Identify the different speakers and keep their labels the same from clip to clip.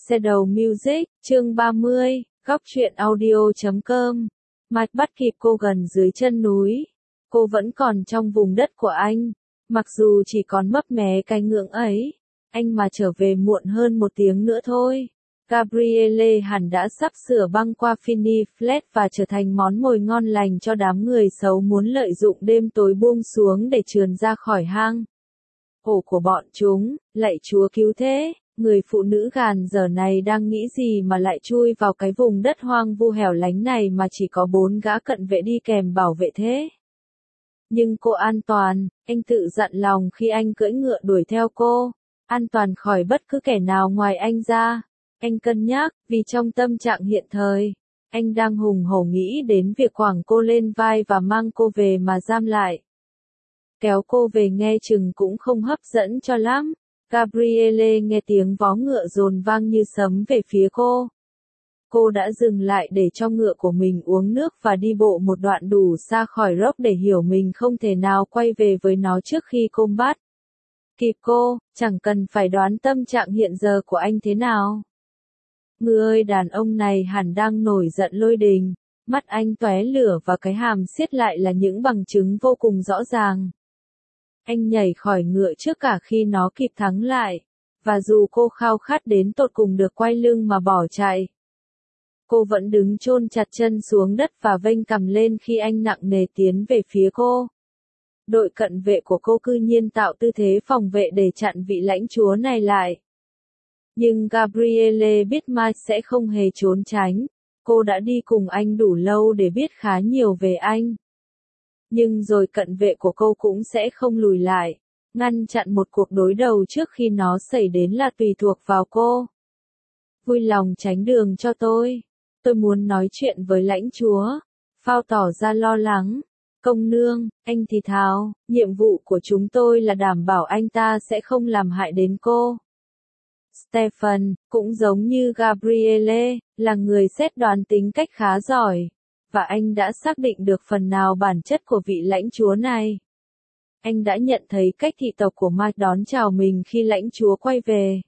Speaker 1: Shadow Music, chương 30, góc truyện audio.com. Mike bắt kịp cô gần dưới chân núi. Cô vẫn còn trong vùng đất của anh. Mặc dù chỉ còn mấp mé cái ngưỡng ấy. Anh mà trở về muộn hơn 1 tiếng nữa thôi. Gabrielle hẳn đã sắp sửa băng qua Finney Flat và trở thành món mồi ngon lành cho đám người xấu muốn lợi dụng đêm tối buông xuống để trườn ra khỏi hang ổ của bọn chúng. Lạy Chúa cứu thế, người phụ nữ gàn giờ này đang nghĩ gì mà lại chui vào cái vùng đất hoang vu hẻo lánh này mà chỉ có 4 gã cận vệ đi kèm bảo vệ thế. Nhưng cô an toàn, anh tự dặn lòng khi anh cưỡi ngựa đuổi theo cô. An toàn khỏi bất cứ kẻ nào ngoài anh ra. Anh cân nhắc, vì trong tâm trạng hiện thời, anh đang hùng hổ nghĩ đến việc quẳng cô lên vai và mang cô về mà giam lại. Kéo cô về nghe chừng cũng không hấp dẫn cho lắm. Gabrielle nghe tiếng vó ngựa dồn vang như sấm về phía cô. Cô đã dừng lại để cho ngựa của mình uống nước và đi bộ một đoạn đủ xa khỏi Rock để hiểu mình không thể nào quay về với nó trước khi cô bắt kịp cô, chẳng cần phải đoán tâm trạng hiện giờ của anh thế nào. Người đàn ông này hẳn đang nổi giận lôi đình, mắt anh tóe lửa và cái hàm siết lại là những bằng chứng vô cùng rõ ràng. Anh nhảy khỏi ngựa trước cả khi nó kịp thắng lại, và dù cô khao khát đến tột cùng được quay lưng mà bỏ chạy, cô vẫn đứng chôn chặt chân xuống đất và vênh cằm lên khi anh nặng nề tiến về phía cô. Đội cận vệ của cô cư nhiên tạo tư thế phòng vệ để chặn vị lãnh chúa này lại. Nhưng Gabrielle biết Mike sẽ không hề trốn tránh, cô đã đi cùng anh đủ lâu để biết khá nhiều về anh. Nhưng rồi cận vệ của cô cũng sẽ không lùi lại, ngăn chặn một cuộc đối đầu trước khi nó xảy đến là tùy thuộc vào cô. Vui lòng tránh đường cho tôi muốn nói chuyện với lãnh chúa. Phao tỏ ra lo lắng. Công nương, anh thì thào, nhiệm vụ của chúng tôi là đảm bảo anh ta sẽ không làm hại đến cô. Stephen, cũng giống như Gabrielle, là người xét đoán tính cách khá giỏi, và anh đã xác định được phần nào bản chất của vị lãnh chúa này. Anh đã nhận thấy cách thị tộc của Mike đón chào mình khi lãnh chúa quay về.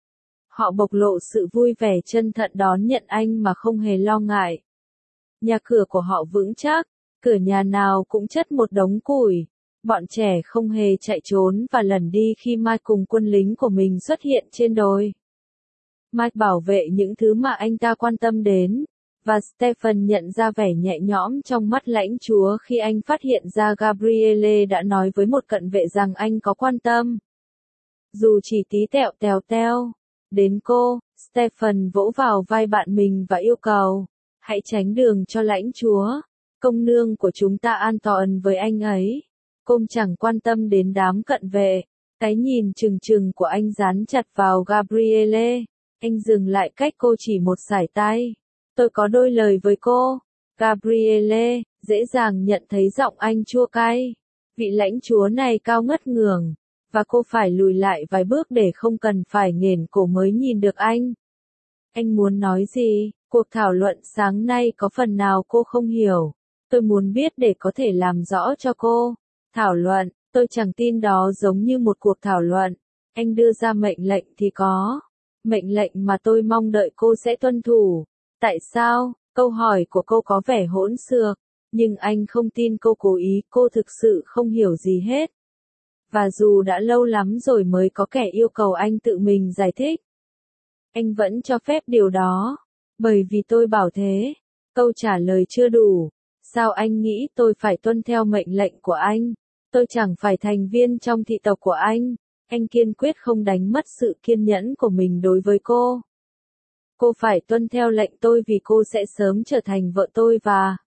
Speaker 1: Họ bộc lộ sự vui vẻ chân thật đón nhận anh mà không hề lo ngại. Nhà cửa của họ vững chắc, cửa nhà nào cũng chất một đống củi. Bọn trẻ không hề chạy trốn và lẩn đi khi Mike cùng quân lính của mình xuất hiện trên đồi. Mike bảo vệ những thứ mà anh ta quan tâm đến, và Stephen nhận ra vẻ nhẹ nhõm trong mắt lãnh chúa khi anh phát hiện ra Gabrielle đã nói với một cận vệ rằng anh có quan tâm. Dù chỉ tí tẹo đến cô, Stephen vỗ vào vai bạn mình và yêu cầu, hãy tránh đường cho lãnh chúa. Công nương của chúng ta an toàn với anh ấy. Cô chẳng quan tâm đến đám cận vệ. Cái nhìn trừng trừng của anh dán chặt vào Gabrielle. Anh dừng lại cách cô chỉ một sải tay. Tôi có đôi lời với cô. Gabrielle dễ dàng nhận thấy giọng anh chua cay. Vị lãnh chúa này cao ngất ngưởng, và cô phải lùi lại vài bước để không cần phải nghển cổ mới nhìn được anh. Anh muốn nói gì? Cuộc thảo luận sáng nay có phần nào cô không hiểu. Tôi muốn biết để có thể làm rõ cho cô. Thảo luận, tôi chẳng tin đó giống như một cuộc thảo luận. Anh đưa ra mệnh lệnh thì có. Mệnh lệnh mà tôi mong đợi cô sẽ tuân thủ. Tại sao? Câu hỏi của cô có vẻ hỗn xược. Nhưng anh không tin cô cố ý, cô thực sự không hiểu gì hết. Và dù đã lâu lắm rồi mới có kẻ yêu cầu anh tự mình giải thích, anh vẫn cho phép điều đó. Bởi vì tôi bảo thế. Câu trả lời chưa đủ. Sao anh nghĩ tôi phải tuân theo mệnh lệnh của anh? Tôi chẳng phải thành viên trong thị tộc của anh. Anh kiên quyết không đánh mất sự kiên nhẫn của mình đối với cô. Cô phải tuân theo lệnh tôi vì cô sẽ sớm trở thành vợ tôi và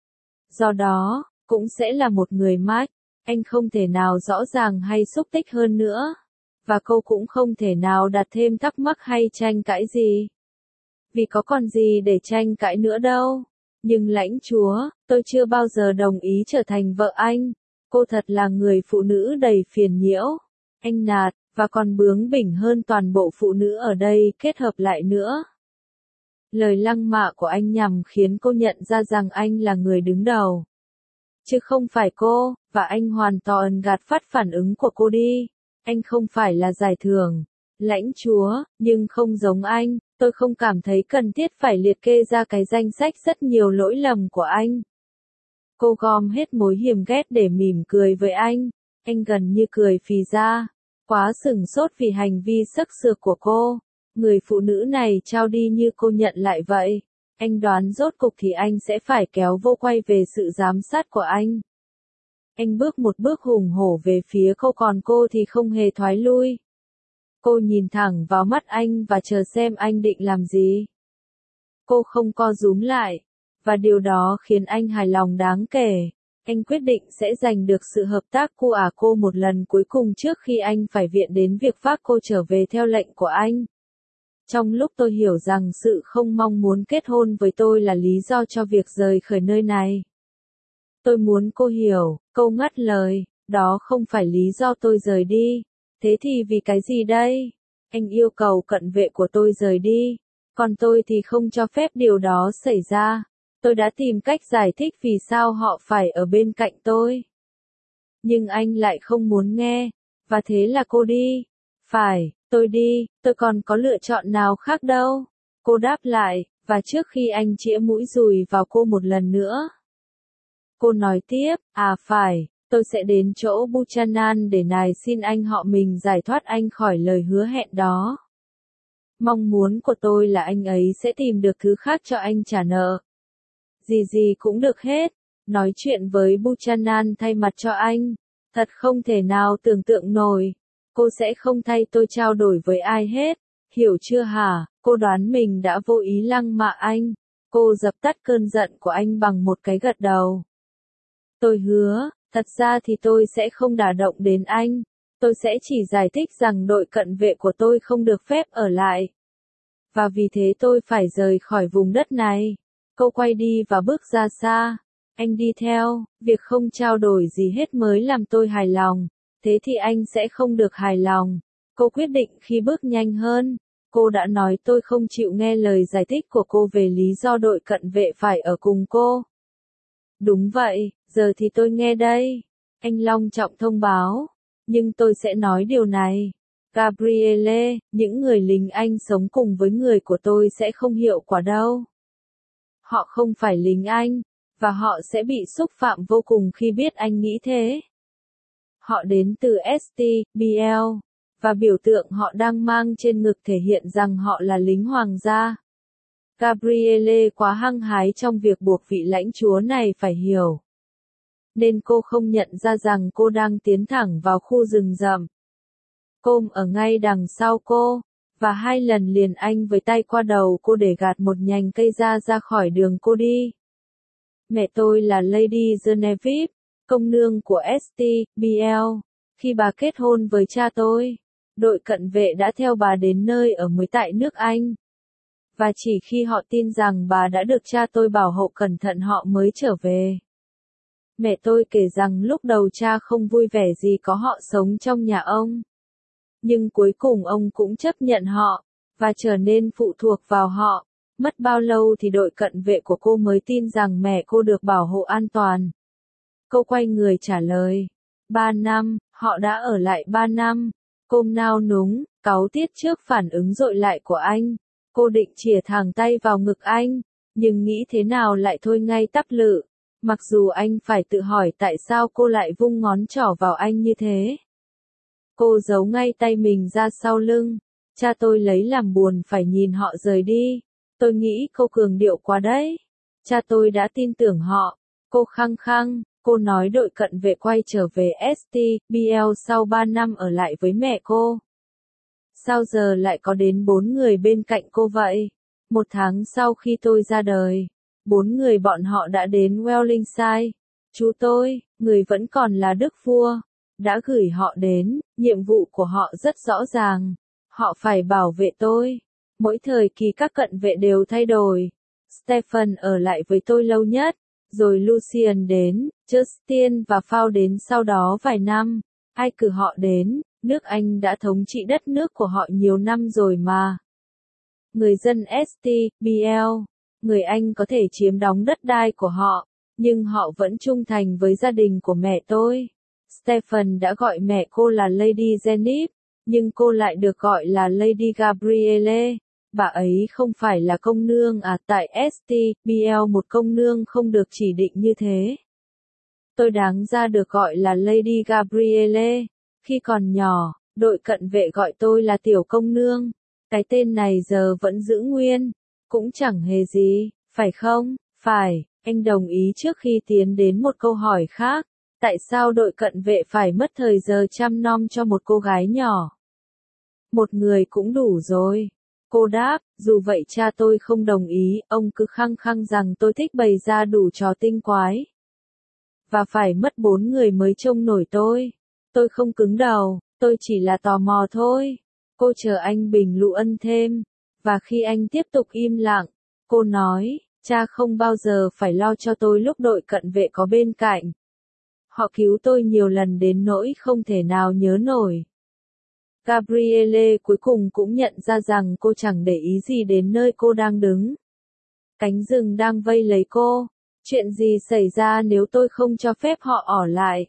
Speaker 1: do đó, cũng sẽ là một người Mike. Anh không thể nào rõ ràng hay xúc tích hơn nữa. Và cô cũng không thể nào đặt thêm thắc mắc hay tranh cãi gì. Vì có còn gì để tranh cãi nữa đâu. Nhưng lãnh chúa, tôi chưa bao giờ đồng ý trở thành vợ anh. Cô thật là người phụ nữ đầy phiền nhiễu. Anh nạt, và còn bướng bỉnh hơn toàn bộ phụ nữ ở đây kết hợp lại nữa. Lời lăng mạ của anh nhằm khiến cô nhận ra rằng anh là người đứng đầu, chứ không phải cô, và anh hoàn toàn gạt phát phản ứng của cô đi. Anh không phải là giải thưởng, lãnh chúa, nhưng không giống anh, Tôi không cảm thấy cần thiết phải liệt kê ra cái danh sách rất nhiều lỗi lầm của anh. Cô gom hết mối hiềm ghét để mỉm cười với anh. Anh gần như cười phì ra. Quá sửng sốt vì hành vi sắc sược của cô. Người phụ nữ này trao đi như cô nhận lại vậy. Anh đoán rốt cục thì anh sẽ phải kéo vô quay về sự giám sát của anh. Anh bước một bước hùng hổ về phía cô, còn cô thì không hề thoái lui. Cô nhìn thẳng vào mắt anh và chờ xem anh định làm gì. Cô không co rúm lại, và điều đó khiến anh hài lòng đáng kể. Anh quyết định sẽ giành được sự hợp tác của cô một lần cuối cùng trước khi anh phải viện đến việc vác cô trở về theo lệnh của anh. Trong lúc tôi hiểu rằng sự không mong muốn kết hôn với tôi là lý do cho việc rời khỏi nơi này. Tôi muốn cô hiểu, câu ngắt lời, đó không phải lý do tôi rời đi. Thế thì vì cái gì đây? Anh yêu cầu cận vệ của tôi rời đi, còn tôi thì không cho phép điều đó xảy ra. Tôi đã tìm cách giải thích vì sao họ phải ở bên cạnh tôi. Nhưng anh lại không muốn nghe, và thế là cô đi. Phải, tôi đi, tôi còn có lựa chọn nào khác đâu. Cô đáp lại, và trước khi anh chĩa mũi dùi vào cô một lần nữa. Cô nói tiếp, phải, tôi sẽ đến chỗ Buchanan để nài xin anh họ mình giải thoát anh khỏi lời hứa hẹn đó. Mong muốn của tôi là anh ấy sẽ tìm được thứ khác cho anh trả nợ. Gì cũng được hết, nói chuyện với Buchanan thay mặt cho anh, thật không thể nào tưởng tượng nổi. Cô sẽ không thay tôi trao đổi với ai hết, hiểu chưa hả? Cô đoán mình đã vô ý lăng mạ anh. Cô dập tắt cơn giận của anh bằng một cái gật đầu. Tôi hứa, thật ra thì tôi sẽ không đả động đến anh. Tôi sẽ chỉ giải thích rằng đội cận vệ của tôi không được phép ở lại. Và vì thế tôi phải rời khỏi vùng đất này. Cô quay đi và bước ra xa. Anh đi theo, việc không trao đổi gì hết mới làm tôi hài lòng. Thế thì anh sẽ không được hài lòng. Cô quyết định khi bước nhanh hơn. Cô đã nói tôi không chịu nghe lời giải thích của cô về lý do đội cận vệ phải ở cùng cô. Đúng vậy, giờ thì tôi nghe đây. Anh long trọng thông báo. Nhưng tôi sẽ nói điều này. Gabrielle, những người lính Anh sống cùng với người của tôi sẽ không hiệu quả đâu. Họ không phải lính Anh, và họ sẽ bị xúc phạm vô cùng khi biết anh nghĩ thế. Họ đến từ STBL, và biểu tượng họ đang mang trên ngực thể hiện rằng họ là lính hoàng gia. Gabrielle quá hăng hái trong việc buộc vị lãnh chúa này phải hiểu. Nên cô không nhận ra rằng cô đang tiến thẳng vào khu rừng rậm. Cô ở ngay đằng sau cô, và 2 lần liền anh với tay qua đầu cô để gạt một nhành cây ra khỏi đường cô đi. Mẹ tôi là Lady Genevieve, công nương của STBL. Khi bà kết hôn với cha tôi, đội cận vệ đã theo bà đến nơi ở mới tại nước Anh. Và chỉ khi họ tin rằng bà đã được cha tôi bảo hộ cẩn thận họ mới trở về. Mẹ tôi kể rằng lúc đầu cha không vui vẻ gì có họ sống trong nhà ông. Nhưng cuối cùng ông cũng chấp nhận họ, và trở nên phụ thuộc vào họ. Mất bao lâu thì đội cận vệ của cô mới tin rằng mẹ cô được bảo hộ an toàn. Cô quay người trả lời. 3 năm, họ đã ở lại 3 năm. Cô nao núng, cáu tiết trước phản ứng dội lại của anh. Cô định chìa thẳng tay vào ngực anh, nhưng nghĩ thế nào lại thôi ngay tắp lự. Mặc dù anh phải tự hỏi tại sao cô lại vung ngón trỏ vào anh như thế. Cô giấu ngay tay mình ra sau lưng. Cha tôi lấy làm buồn phải nhìn họ rời đi. Tôi nghĩ cô cường điệu quá đấy. Cha tôi đã tin tưởng họ. Cô khăng khăng, cô nói đội cận vệ quay trở về STBL sau 3 năm ở lại với mẹ cô. Sao giờ lại có đến 4 người bên cạnh cô vậy? 1 tháng sau khi tôi ra đời, 4 người bọn họ đã đến Wellingshire. Chú tôi, người vẫn còn là đức vua, đã gửi họ đến. Nhiệm vụ của họ rất rõ ràng. Họ phải bảo vệ tôi. Mỗi thời kỳ các cận vệ đều thay đổi. Stephen ở lại với tôi lâu nhất, rồi Lucian đến, Justin và Phao đến sau đó vài năm. Ai cử họ đến, nước Anh đã thống trị đất nước của họ nhiều năm rồi mà. Người dân STBL, người Anh có thể chiếm đóng đất đai của họ, nhưng họ vẫn trung thành với gia đình của mẹ tôi. Stephen đã gọi mẹ cô là Lady Genevieve, nhưng cô lại được gọi là Lady Gabrielle. Bà ấy không phải là công nương à, tại STBL một công nương không được chỉ định như thế. Tôi đáng ra được gọi là Lady Gabrielle. Khi còn nhỏ, đội cận vệ gọi tôi là tiểu công nương. Cái tên này giờ vẫn giữ nguyên. Cũng chẳng hề gì, phải không? Phải, anh đồng ý trước khi tiến đến một câu hỏi khác. Tại sao đội cận vệ phải mất thời giờ chăm nom cho một cô gái nhỏ? Một người cũng đủ rồi. Cô đáp, dù vậy cha tôi không đồng ý, ông cứ khăng khăng rằng tôi thích bày ra đủ trò tinh quái. Và phải mất 4 người mới trông nổi tôi. Tôi không cứng đầu, tôi chỉ là tò mò thôi. Cô chờ anh bình luận thêm. Và khi anh tiếp tục im lặng, cô nói, cha không bao giờ phải lo cho tôi lúc đội cận vệ có bên cạnh. Họ cứu tôi nhiều lần đến nỗi không thể nào nhớ nổi. Gabrielle cuối cùng cũng nhận ra rằng cô chẳng để ý gì đến nơi cô đang đứng. Cánh rừng đang vây lấy cô. Chuyện gì xảy ra nếu tôi không cho phép họ ở lại?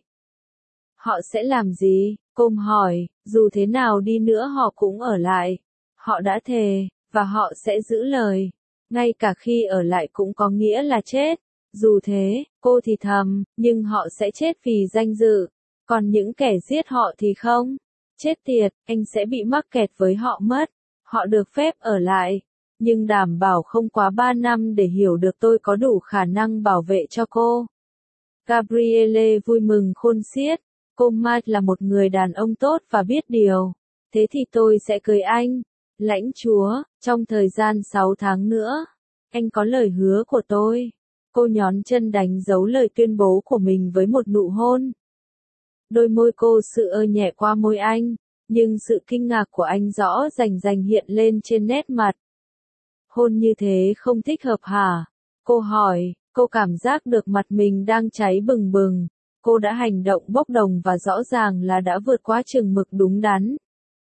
Speaker 1: Họ sẽ làm gì? Cô hỏi, dù thế nào đi nữa họ cũng ở lại. Họ đã thề, và họ sẽ giữ lời. Ngay cả khi ở lại cũng có nghĩa là chết. Dù thế, cô thì thầm, nhưng họ sẽ chết vì danh dự. Còn những kẻ giết họ thì không. Chết tiệt, anh sẽ bị mắc kẹt với họ mất. Họ được phép ở lại. Nhưng đảm bảo không quá 3 năm để hiểu được tôi có đủ khả năng bảo vệ cho cô. Gabrielle vui mừng khôn xiết. Cô Mike là một người đàn ông tốt và biết điều. Thế thì tôi sẽ cưới anh. Lãnh chúa, trong thời gian 6 tháng nữa. Anh có lời hứa của tôi. Cô nhón chân đánh dấu lời tuyên bố của mình với một nụ hôn. Đôi môi cô sữa nhẹ qua môi anh, nhưng sự kinh ngạc của anh rõ rành hiện lên trên nét mặt. Hôn như thế không thích hợp hả? Cô hỏi, cô cảm giác được mặt mình đang cháy bừng bừng. Cô đã hành động bốc đồng và rõ ràng là đã vượt quá chừng mực đúng đắn.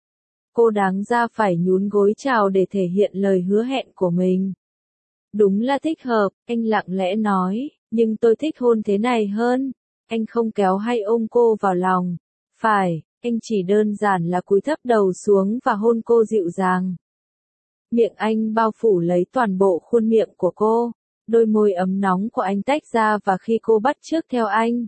Speaker 1: Cô đáng ra phải nhún gối chào để thể hiện lời hứa hẹn của mình. Đúng là thích hợp, anh lặng lẽ nói, nhưng tôi thích hôn thế này hơn. Anh không kéo hay ôm cô vào lòng. Phải, anh chỉ đơn giản là cúi thấp đầu xuống và hôn cô dịu dàng. Miệng anh bao phủ lấy toàn bộ khuôn miệng của cô. Đôi môi ấm nóng của anh tách ra và khi cô bắt chước theo anh.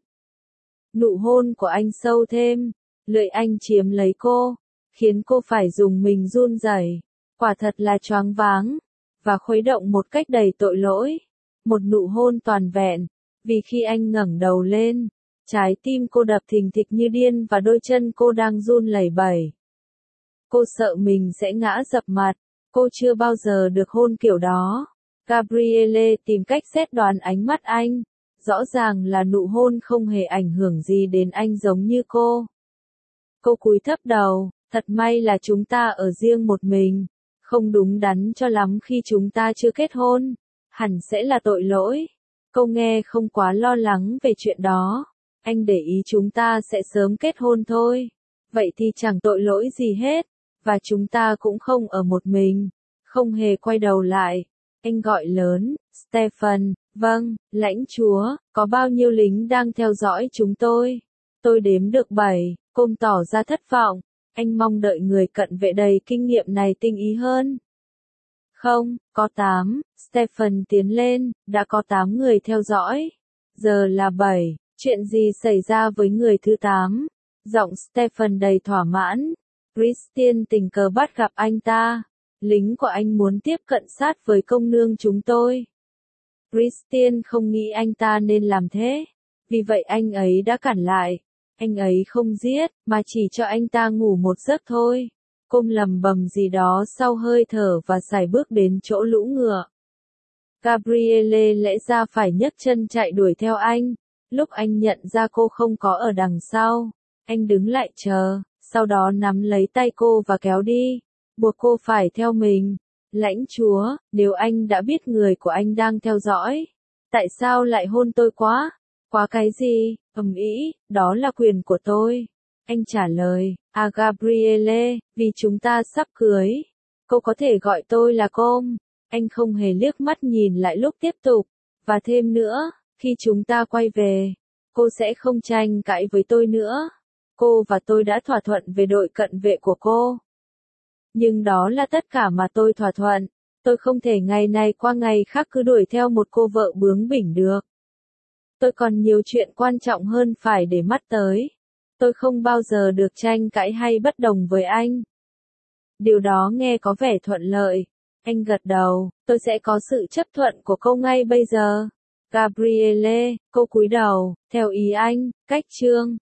Speaker 1: Nụ hôn của anh sâu thêm. Lưỡi anh chiếm lấy cô. Khiến cô phải dùng mình run rẩy. Quả thật là choáng váng. Và khuấy động một cách đầy tội lỗi. Một nụ hôn toàn vẹn. Vì khi anh ngẩng đầu lên, trái tim cô đập thình thịch như điên và đôi chân cô đang run lẩy bẩy. Cô sợ mình sẽ ngã dập mặt. Cô chưa bao giờ được hôn kiểu đó. Gabrielle tìm cách xét đoán ánh mắt anh. Rõ ràng là nụ hôn không hề ảnh hưởng gì đến anh giống như cô. Cô cúi thấp đầu, thật may là chúng ta ở riêng một mình. Không đúng đắn cho lắm khi chúng ta chưa kết hôn. Hẳn sẽ là tội lỗi. Cô nghe không quá lo lắng về chuyện đó. Anh để ý chúng ta sẽ sớm kết hôn thôi. Vậy thì chẳng tội lỗi gì hết. Và chúng ta cũng không ở một mình. Không hề quay đầu lại. Anh gọi lớn, Stephen, vâng, lãnh chúa, có bao nhiêu lính đang theo dõi chúng tôi? Tôi đếm được 7, cô tỏ ra thất vọng. Anh mong đợi người cận vệ đầy kinh nghiệm này tinh ý hơn. Không, có 8, Stephen tiến lên, đã có 8 người theo dõi. Giờ là 7, chuyện gì xảy ra với người thứ 8? Giọng Stephen đầy thỏa mãn. Christian tình cờ bắt gặp anh ta. Lính của anh muốn tiếp cận sát với công nương chúng tôi. Christian không nghĩ anh ta nên làm thế. Vì vậy anh ấy đã cản lại. Anh ấy không giết, mà chỉ cho anh ta ngủ một giấc thôi. Cô lầm bầm gì đó sau hơi thở và sải bước đến chỗ lũ ngựa. Gabrielle lẽ ra phải nhấc chân chạy đuổi theo anh. Lúc anh nhận ra cô không có ở đằng sau, anh đứng lại chờ, sau đó nắm lấy tay cô và kéo đi, buộc cô phải theo mình. Lãnh chúa, nếu anh đã biết người của anh đang theo dõi, tại sao lại hôn tôi quá? Quá cái gì? Ý, đó là quyền của tôi. Anh trả lời, Gabrielle, vì chúng ta sắp cưới. Cô có thể gọi tôi là Com. Anh không hề liếc mắt nhìn lại lúc tiếp tục. Và thêm nữa, khi chúng ta quay về, cô sẽ không tranh cãi với tôi nữa. Cô và tôi đã thỏa thuận về đội cận vệ của cô. Nhưng đó là tất cả mà tôi thỏa thuận. Tôi không thể ngày này qua ngày khác cứ đuổi theo một cô vợ bướng bỉnh được. Tôi còn nhiều chuyện quan trọng hơn phải để mắt tới. Tôi không bao giờ được tranh cãi hay bất đồng với anh. Điều đó nghe có vẻ thuận lợi. Anh gật đầu, tôi sẽ có sự chấp thuận của cô ngay bây giờ. Gabrielle, cô cúi đầu, theo ý anh, cách chương.